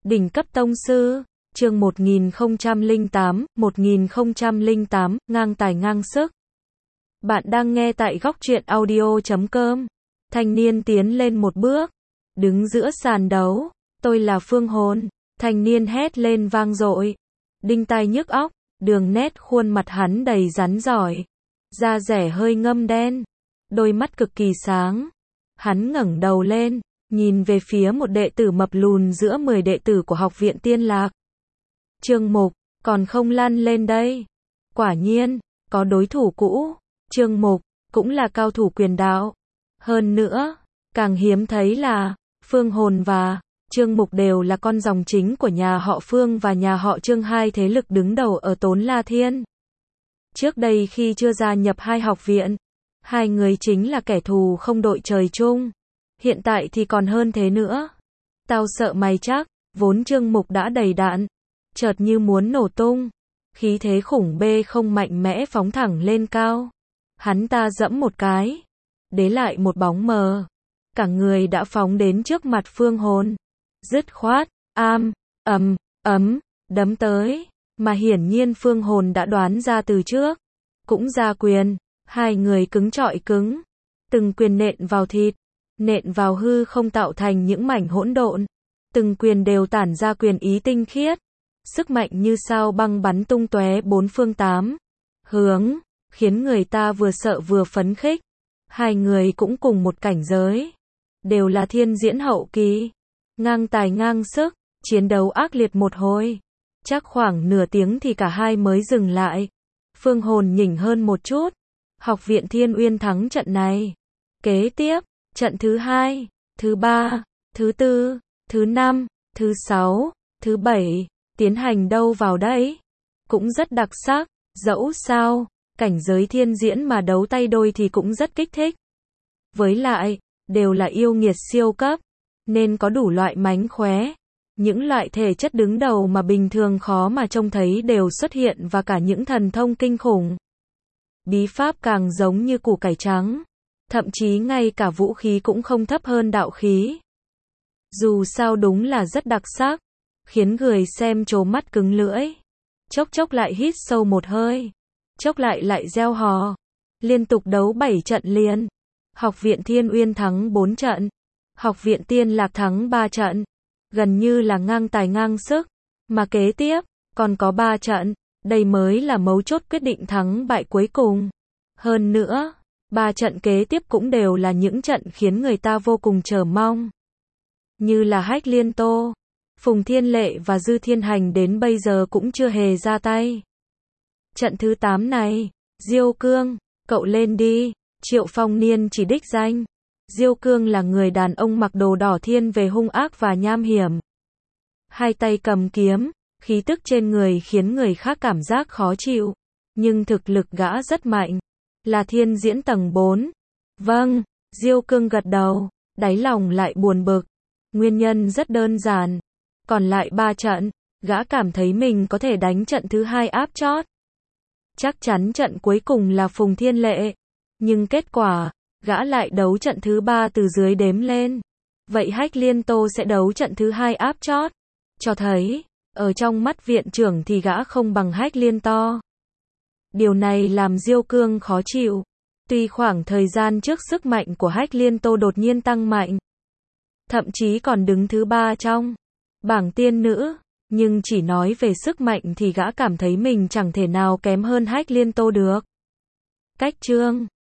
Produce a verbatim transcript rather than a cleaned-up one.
Đỉnh cấp tông sư, chương một nghìn không trăm lẻ tám, một nghìn không trăm lẻ tám, ngang tài ngang sức. Bạn đang nghe tại góc truyện audio chấm com. Thanh niên tiến lên một bước, đứng giữa sàn đấu. Tôi là Phương Hồn. Thanh niên hét lên vang dội. Đinh tai nhức óc, đường nét khuôn mặt hắn đầy rắn giỏi. Da rẻ hơi ngâm đen, đôi mắt cực kỳ sáng. Hắn ngẩng đầu lên, nhìn về phía một đệ tử mập lùn giữa mười đệ tử của học viện Tiên Lạc. Trương Mục, còn không lăn lên đây. Quả nhiên, có đối thủ cũ. Trương Mục, cũng là cao thủ quyền đạo. Hơn nữa, càng hiếm thấy là, Phương Hồn và Trương Mục đều là con dòng chính của nhà họ Phương và nhà họ Trương, hai thế lực đứng đầu ở Tốn La Thiên. Trước đây khi chưa gia nhập hai học viện, hai người chính là kẻ thù không đội trời chung. Hiện tại thì còn hơn thế nữa. Tao sợ mày chắc, vốn Trương Mục đã đầy đạn, chợt như muốn nổ tung. Khí thế khủng bê không mạnh mẽ phóng thẳng lên cao. Hắn ta dẫm một cái, để lại một bóng mờ. Cả người đã phóng đến trước mặt Phương Hồn. Dứt khoát, am, ầm, ấm, đấm tới. Mà hiển nhiên Phương Hồn đã đoán ra từ trước. Cũng ra quyền, hai người cứng trọi cứng. Từng quyền nện vào thịt, nện vào hư không tạo thành những mảnh hỗn độn. Từng quyền đều tản ra quyền ý tinh khiết. Sức mạnh như sao băng bắn tung tóe bốn phương tám hướng, khiến người ta vừa sợ vừa phấn khích. Hai người cũng cùng một cảnh giới, đều là thiên diễn hậu kỳ, ngang tài ngang sức, chiến đấu ác liệt một hồi. Chắc khoảng nửa tiếng thì cả hai mới dừng lại. Phương Hồn nhỉnh hơn một chút. Học viện Thiên Uyên thắng trận này. Kế tiếp, trận thứ hai, thứ ba, thứ tư, thứ năm, thứ sáu, thứ bảy, tiến hành đâu vào đấy. Cũng rất đặc sắc, dẫu sao, cảnh giới thiên diễn mà đấu tay đôi thì cũng rất kích thích. Với lại, đều là yêu nghiệt siêu cấp, nên có đủ loại mánh khóe. Những loại thể chất đứng đầu mà bình thường khó mà trông thấy đều xuất hiện và cả những thần thông kinh khủng. Bí pháp càng giống như củ cải trắng. Thậm chí ngay cả vũ khí cũng không thấp hơn đạo khí. Dù sao đúng là rất đặc sắc, khiến người xem trố mắt cứng lưỡi. Chốc chốc lại hít sâu một hơi, chốc lại lại reo hò. Liên tục đấu bảy trận liền. Học viện Thiên Uyên thắng bốn trận, Học viện Tiên Lạc thắng ba trận. Gần như là ngang tài ngang sức. Mà kế tiếp, còn có ba trận. Đây mới là mấu chốt quyết định thắng bại cuối cùng. Hơn nữa, ba trận kế tiếp cũng đều là những trận khiến người ta vô cùng chờ mong. Như là Hách Liên Tô, Phùng Thiên Lệ và Dư Thiên Hành đến bây giờ cũng chưa hề ra tay. Trận thứ tám này, Diêu Cương, cậu lên đi. Triệu Phong Niên chỉ đích danh. Diêu Cương là người đàn ông mặc đồ đỏ thiên về hung ác và nham hiểm. Hai tay cầm kiếm, khí tức trên người khiến người khác cảm giác khó chịu. Nhưng thực lực gã rất mạnh. Là thiên diễn tầng bốn. Vâng, Diêu Cương gật đầu, đáy lòng lại buồn bực. Nguyên nhân rất đơn giản. Còn lại ba trận, gã cảm thấy mình có thể đánh trận thứ hai áp chót. Chắc chắn trận cuối cùng là Phùng Thiên Lệ. Nhưng kết quả, gã lại đấu trận thứ ba từ dưới đếm lên. Vậy Hách Liên Tô sẽ đấu trận thứ hai áp chót. Cho thấy, ở trong mắt viện trưởng thì gã không bằng Hách Liên To. Điều này làm Diêu Cương khó chịu. Tuy khoảng thời gian trước sức mạnh của Hách Liên Tô đột nhiên tăng mạnh, thậm chí còn đứng thứ ba trong bảng tiên nữ, nhưng chỉ nói về sức mạnh thì gã cảm thấy mình chẳng thể nào kém hơn Hách Liên Tô được. Cách chương